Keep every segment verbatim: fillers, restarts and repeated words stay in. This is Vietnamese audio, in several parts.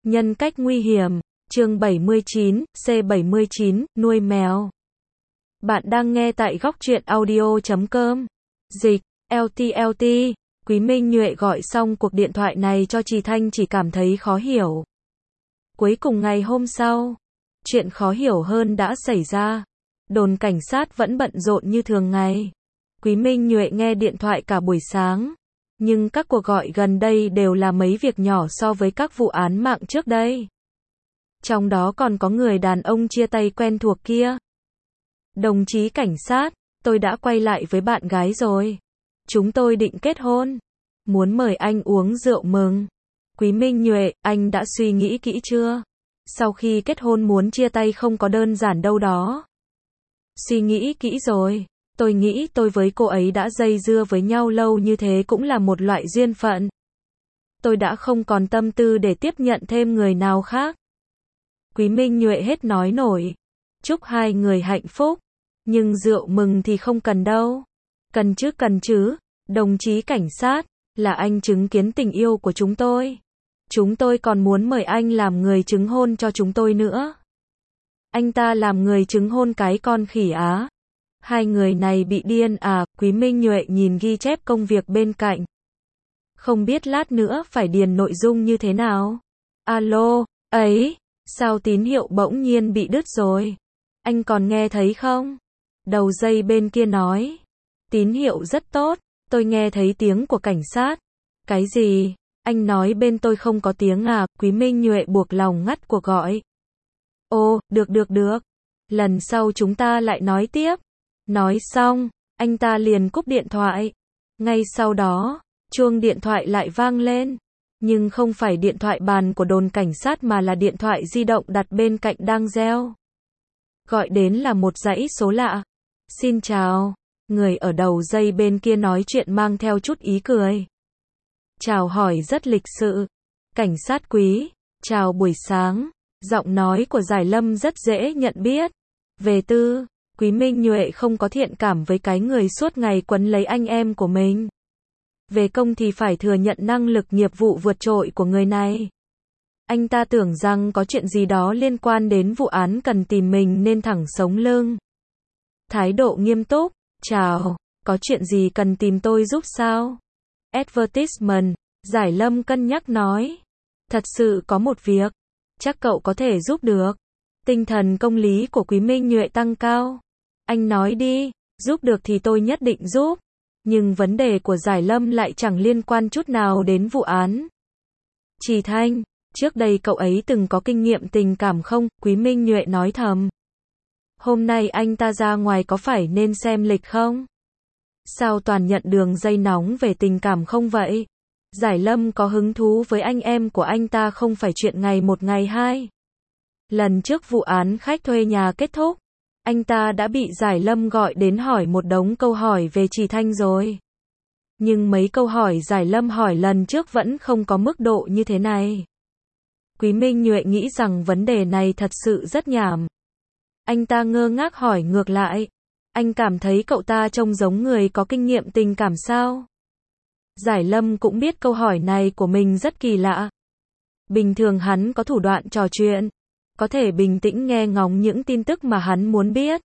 Nhân cách nguy hiểm, chương bảy mươi chín, C bảy mươi chín, nuôi mèo. Bạn đang nghe tại góc truyện audio chấm com. Dịch, lờ tê lờ tê, Quý Minh Nhuệ gọi xong cuộc điện thoại này cho Trì Thanh chỉ cảm thấy khó hiểu. Cuối cùng ngày hôm sau, chuyện khó hiểu hơn đã xảy ra. Đồn cảnh sát vẫn bận rộn như thường ngày. Quý Minh Nhuệ nghe điện thoại cả buổi sáng. Nhưng các cuộc gọi gần đây đều là mấy việc nhỏ so với các vụ án mạng trước đây. Trong đó còn có người đàn ông chia tay quen thuộc kia. Đồng chí cảnh sát, tôi đã quay lại với bạn gái rồi. Chúng tôi định kết hôn. Muốn mời anh uống rượu mừng. Quý Minh Nhuệ, anh đã suy nghĩ kỹ chưa? Sau khi kết hôn muốn chia tay không có đơn giản đâu đó. Suy nghĩ kỹ rồi. Tôi nghĩ tôi với cô ấy đã dây dưa với nhau lâu như thế cũng là một loại duyên phận. Tôi đã không còn tâm tư để tiếp nhận thêm người nào khác. Quý Minh Nhuệ hết nói nổi. Chúc hai người hạnh phúc. Nhưng rượu mừng thì không cần đâu. Cần chứ cần chứ. Đồng chí cảnh sát, là anh chứng kiến tình yêu của chúng tôi. Chúng tôi còn muốn mời anh làm người chứng hôn cho chúng tôi nữa. Anh ta làm người chứng hôn cái con khỉ á. Hai người này bị điên à? Quý Minh Nhuệ nhìn ghi chép công việc bên cạnh. Không biết lát nữa phải điền nội dung như thế nào. Alo, ấy, sao tín hiệu bỗng nhiên bị đứt rồi? Anh còn nghe thấy không? Đầu dây bên kia nói. Tín hiệu rất tốt, tôi nghe thấy tiếng của cảnh sát. Cái gì? Anh nói bên tôi không có tiếng à? Quý Minh Nhuệ buộc lòng ngắt cuộc gọi. Ô, được được được. Lần sau chúng ta lại nói tiếp. Nói xong, anh ta liền cúp điện thoại. Ngay sau đó, chuông điện thoại lại vang lên. Nhưng không phải điện thoại bàn của đồn cảnh sát mà là điện thoại di động đặt bên cạnh đang reo. Gọi đến là một dãy số lạ. Xin chào. Người ở đầu dây bên kia nói chuyện mang theo chút ý cười. Chào hỏi rất lịch sự. Cảnh sát Quý, chào buổi sáng. Giọng nói của Giải Lâm rất dễ nhận biết. Về tư, Quý Minh Nhuệ không có thiện cảm với cái người suốt ngày quấn lấy anh em của mình. Về công thì phải thừa nhận năng lực nghiệp vụ vượt trội của người này. Anh ta tưởng rằng có chuyện gì đó liên quan đến vụ án cần tìm mình nên thẳng sống lưng. Thái độ nghiêm túc, chào, có chuyện gì cần tìm tôi giúp sao? Advertisement, Giải Lâm cân nhắc nói. Thật sự có một việc, chắc cậu có thể giúp được. Tinh thần công lý của Quý Minh Nhuệ tăng cao. Anh nói đi, giúp được thì tôi nhất định giúp. Nhưng vấn đề của Giải Lâm lại chẳng liên quan chút nào đến vụ án. Trì Thanh, trước đây cậu ấy từng có kinh nghiệm tình cảm không? Quý Minh Nhuệ nói thầm. Hôm nay anh ta ra ngoài có phải nên xem lịch không? Sao toàn nhận đường dây nóng về tình cảm không vậy? Giải Lâm có hứng thú với anh em của anh ta không phải chuyện ngày một ngày hai. Lần trước vụ án khách thuê nhà kết thúc, anh ta đã bị Giải Lâm gọi đến hỏi một đống câu hỏi về Trì Thanh rồi. Nhưng mấy câu hỏi Giải Lâm hỏi lần trước vẫn không có mức độ như thế này. Quý Minh Nhuệ nghĩ rằng vấn đề này thật sự rất nhảm. Anh ta ngơ ngác hỏi ngược lại. Anh cảm thấy cậu ta trông giống người có kinh nghiệm tình cảm sao? Giải Lâm cũng biết câu hỏi này của mình rất kỳ lạ. Bình thường hắn có thủ đoạn trò chuyện. Có thể bình tĩnh nghe ngóng những tin tức mà hắn muốn biết.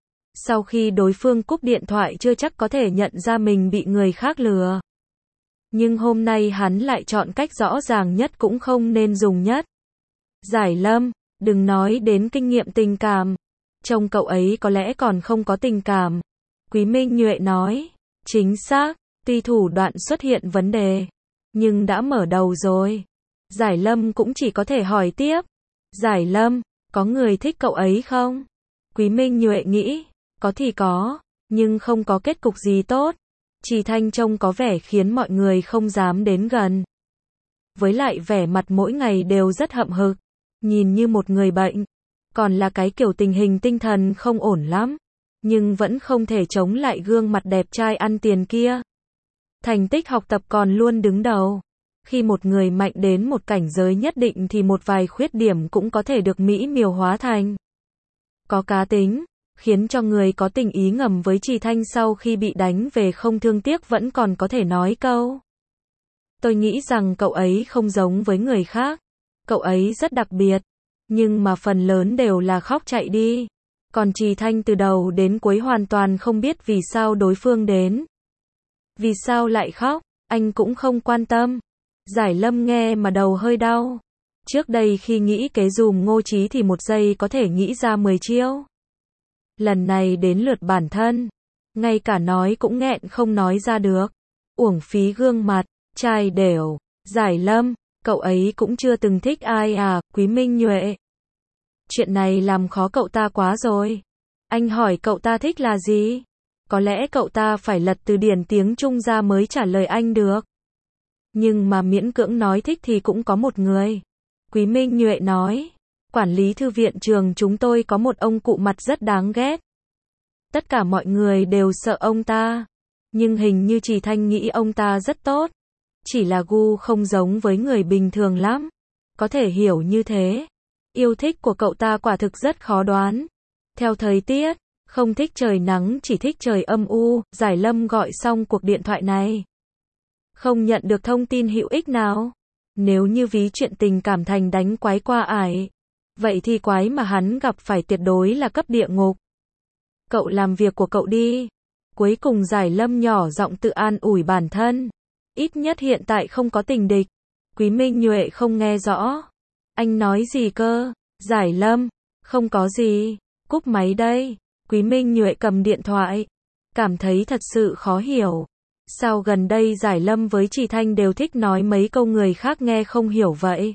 Sau khi đối phương cúp điện thoại chưa chắc có thể nhận ra mình bị người khác lừa. Nhưng hôm nay hắn lại chọn cách rõ ràng nhất cũng không nên dùng nhất. Giải Lâm, đừng nói đến kinh nghiệm tình cảm. Trông cậu ấy có lẽ còn không có tình cảm. Quý Minh Nhuệ nói. Chính xác, tuy thủ đoạn xuất hiện vấn đề. Nhưng đã mở đầu rồi. Giải Lâm cũng chỉ có thể hỏi tiếp. Giải Lâm, có người thích cậu ấy không? Quý Minh Nhuệ nghĩ. Có thì có, nhưng không có kết cục gì tốt. Trì Thanh trông có vẻ khiến mọi người không dám đến gần. Với lại vẻ mặt mỗi ngày đều rất hậm hực. Nhìn như một người bệnh. Còn là cái kiểu tình hình tinh thần không ổn lắm. Nhưng vẫn không thể chống lại gương mặt đẹp trai ăn tiền kia. Thành tích học tập còn luôn đứng đầu. Khi một người mạnh đến một cảnh giới nhất định thì một vài khuyết điểm cũng có thể được mỹ miều hóa thành. Có cá tính, khiến cho người có tình ý ngầm với Trì Thanh sau khi bị đánh về không thương tiếc vẫn còn có thể nói câu. Tôi nghĩ rằng cậu ấy không giống với người khác. cậu ấy rất đặc biệt, nhưng mà phần lớn đều là khóc chạy đi. Còn Trì Thanh từ đầu đến cuối hoàn toàn không biết vì sao đối phương đến. Vì sao lại khóc, anh cũng không quan tâm. Giải Lâm nghe mà đầu hơi đau. Trước đây khi nghĩ kế dùm Ngô Chí thì một giây có thể nghĩ ra mười chiêu. Lần này đến lượt bản thân, ngay cả nói cũng nghẹn không nói ra được. Uổng phí gương mặt, trai đều. Giải Lâm, cậu ấy cũng chưa từng thích ai à, Quý Minh Nhuệ. Chuyện này làm khó cậu ta quá rồi. Anh hỏi cậu ta thích là gì? Có lẽ cậu ta phải lật từ điển tiếng Trung ra mới trả lời anh được. Nhưng mà miễn cưỡng nói thích thì cũng có một người. Quý Minh Nhuệ nói, quản lý thư viện trường chúng tôi có một ông cụ mặt rất đáng ghét. Tất cả mọi người đều sợ ông ta. Nhưng hình như Trì Thanh nghĩ ông ta rất tốt. Chỉ là gu không giống với người bình thường lắm. Có thể hiểu như thế. Yêu thích của cậu ta quả thực rất khó đoán. Theo thời tiết, không thích trời nắng chỉ thích trời âm u. Giải Lâm gọi xong cuộc điện thoại này. Không nhận được thông tin hữu ích nào. Nếu như ví chuyện tình cảm thành đánh quái qua ải, vậy thì quái mà hắn gặp phải tuyệt đối là cấp địa ngục. Cậu làm việc của cậu đi. Cuối cùng Giải Lâm nhỏ giọng tự an ủi bản thân. Ít nhất hiện tại không có tình địch. Quý Minh Nhuệ không nghe rõ. Anh nói gì cơ? Giải Lâm, không có gì. Cúp máy đây. Quý Minh Nhuệ cầm điện thoại. Cảm thấy thật sự khó hiểu. Sao gần đây Giải Lâm với Trì Thanh đều thích nói mấy câu người khác nghe không hiểu vậy?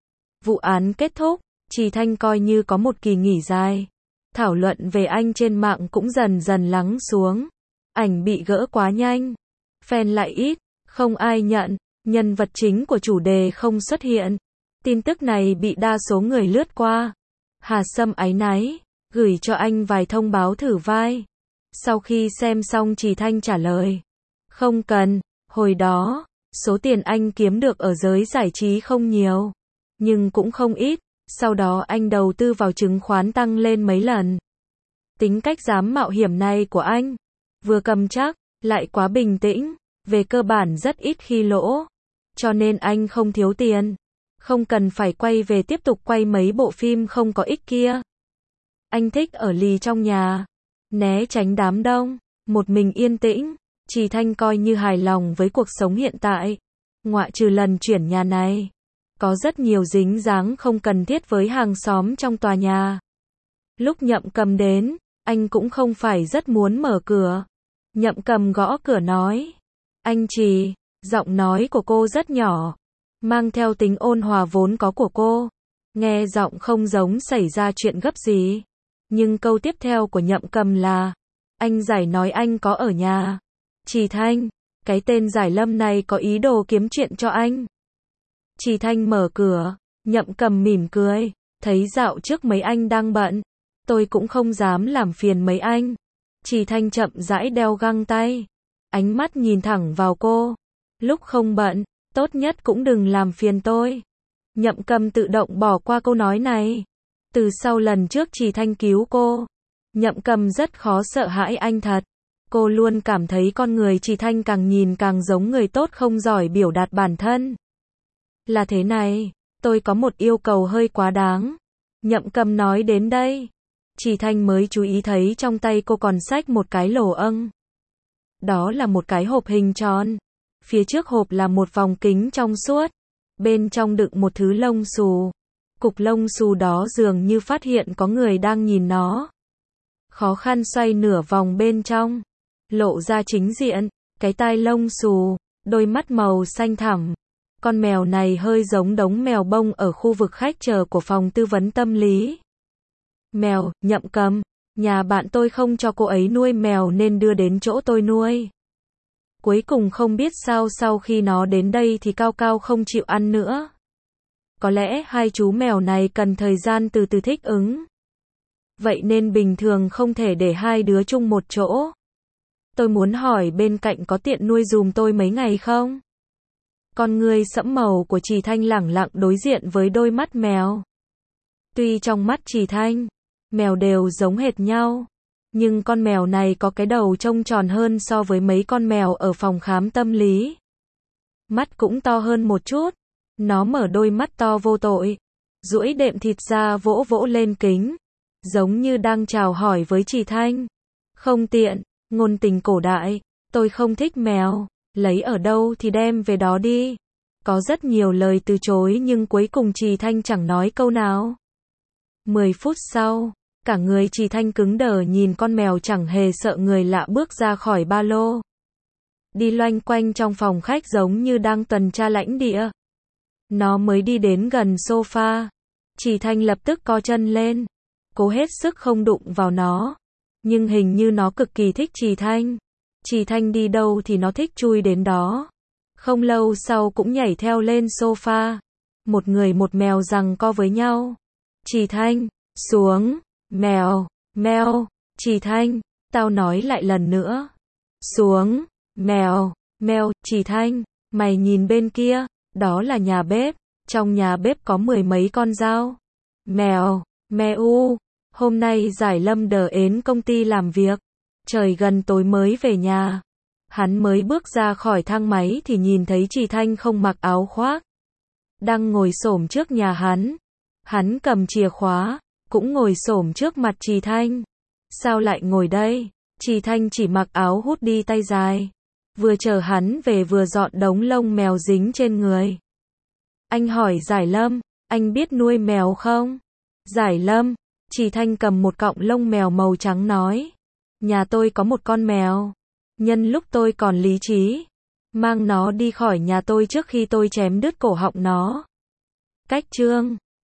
Vụ án kết thúc, Trì Thanh coi như có một kỳ nghỉ dài. Thảo luận về anh trên mạng cũng dần dần lắng xuống. Ảnh bị gỡ quá nhanh. Fan lại ít, không ai nhận. Nhân vật chính của chủ đề không xuất hiện. Tin tức này bị đa số người lướt qua. Hà Sâm áy náy, gửi cho anh vài thông báo thử vai. Sau khi xem xong Trì Thanh trả lời. Không cần, hồi đó, số tiền anh kiếm được ở giới giải trí không nhiều. Nhưng cũng không ít, sau đó anh đầu tư vào chứng khoán tăng lên mấy lần. Tính cách dám mạo hiểm này của anh, vừa cầm chắc, lại quá bình tĩnh, về cơ bản rất ít khi lỗ. Cho nên anh không thiếu tiền. Không cần phải quay về tiếp tục quay mấy bộ phim không có ích kia. Anh thích ở lì trong nhà, né tránh đám đông, một mình yên tĩnh. Trì Thanh coi như hài lòng với cuộc sống hiện tại. Ngoại trừ lần chuyển nhà này, có rất nhiều dính dáng không cần thiết với hàng xóm trong tòa nhà. Lúc Nhậm Cầm đến, anh cũng không phải rất muốn mở cửa. Nhậm Cầm gõ cửa nói. Anh Trì, giọng nói của cô rất nhỏ, mang theo tính ôn hòa vốn có của cô. Nghe giọng không giống xảy ra chuyện gấp gì. Nhưng câu tiếp theo của Nhậm Cầm là, anh Giải nói anh có ở nhà. Trì Thanh, cái tên Giải Lâm này có ý đồ kiếm chuyện cho anh. Trì Thanh mở cửa, Nhậm Cầm mỉm cười, thấy dạo trước mấy anh đang bận, tôi cũng không dám làm phiền mấy anh. Trì Thanh chậm rãi đeo găng tay, ánh mắt nhìn thẳng vào cô. Lúc không bận, tốt nhất cũng đừng làm phiền tôi. Nhậm Cầm tự động bỏ qua câu nói này. Từ sau lần trước Trì Thanh cứu cô, Nhậm Cầm rất khó sợ hãi anh thật. Cô luôn cảm thấy con người Trì Thanh càng nhìn càng giống người tốt không giỏi biểu đạt bản thân. Là thế này, tôi có một yêu cầu hơi quá đáng. Nhậm Cầm nói đến đây, Trì Thanh mới chú ý thấy trong tay cô còn xách một cái lồ âng. Đó là một cái hộp hình tròn. Phía trước hộp là một vòng kính trong suốt. Bên trong đựng một thứ lông xù. Cục lông xù đó dường như phát hiện có người đang nhìn nó. Khó khăn xoay nửa vòng bên trong. Lộ ra chính diện, cái tai lông xù, đôi mắt màu xanh thẳm. Con mèo này hơi giống đống mèo bông ở khu vực khách chờ của phòng tư vấn tâm lý. Mèo, Nhậm Cầm, nhà bạn tôi không cho cô ấy nuôi mèo nên đưa đến chỗ tôi nuôi. Cuối cùng không biết sao sau khi nó đến đây thì Cao Cao không chịu ăn nữa. Có lẽ hai chú mèo này cần thời gian từ từ thích ứng. Vậy nên bình thường không thể để hai đứa chung một chỗ. Tôi muốn hỏi bên cạnh có tiện nuôi dùm tôi mấy ngày không? Con ngươi sẫm màu của Trì Thanh lẳng lặng đối diện với đôi mắt mèo. Tuy trong mắt Trì Thanh, mèo đều giống hệt nhau, nhưng con mèo này có cái đầu trông tròn hơn so với mấy con mèo ở phòng khám tâm lý. Mắt cũng to hơn một chút, Nó mở đôi mắt to vô tội, duỗi đệm thịt ra vỗ vỗ lên kính, giống như đang chào hỏi với Trì Thanh. Không tiện, ngôn tình cổ đại, tôi không thích mèo, lấy ở đâu thì đem về đó đi. Có rất nhiều lời từ chối nhưng cuối cùng Trì Thanh chẳng nói câu nào. Mười phút sau, cả người Trì Thanh cứng đờ nhìn con mèo chẳng hề sợ người lạ bước ra khỏi ba lô. Đi loanh quanh trong phòng khách giống như đang tuần tra lãnh địa. Nó mới đi đến gần sofa. Trì Thanh lập tức co chân lên, cố hết sức không đụng vào nó. Nhưng hình như nó cực kỳ thích Trì Thanh. Trì Thanh đi đâu thì nó thích chui đến đó. Không lâu sau cũng nhảy theo lên sofa. Một người một mèo giằng co với nhau. Trì Thanh, xuống, mèo, mèo, Trì Thanh, tao nói lại lần nữa. Xuống, mèo, mèo, Trì Thanh, mày nhìn bên kia, đó là nhà bếp, trong nhà bếp có mười mấy con dao. Mèo, mèo, hôm nay Giải Lâm đờ đến công ty làm việc, trời gần tối mới về nhà. Hắn mới bước ra khỏi thang máy thì nhìn thấy Trì Thanh không mặc áo khoác, đang ngồi xổm trước nhà hắn. Hắn cầm chìa khóa, cũng ngồi xổm trước mặt Trì Thanh. Sao lại ngồi đây? Trì Thanh chỉ mặc áo hút đi tay dài, vừa chờ hắn về vừa dọn đống lông mèo dính trên người. Anh hỏi Giải Lâm, anh biết nuôi mèo không? Giải Lâm, Trì Thanh cầm một cọng lông mèo màu trắng nói. Nhà tôi có một con mèo. Nhân lúc tôi còn lý trí, mang nó đi khỏi nhà tôi trước khi tôi chém đứt cổ họng nó. Cách chương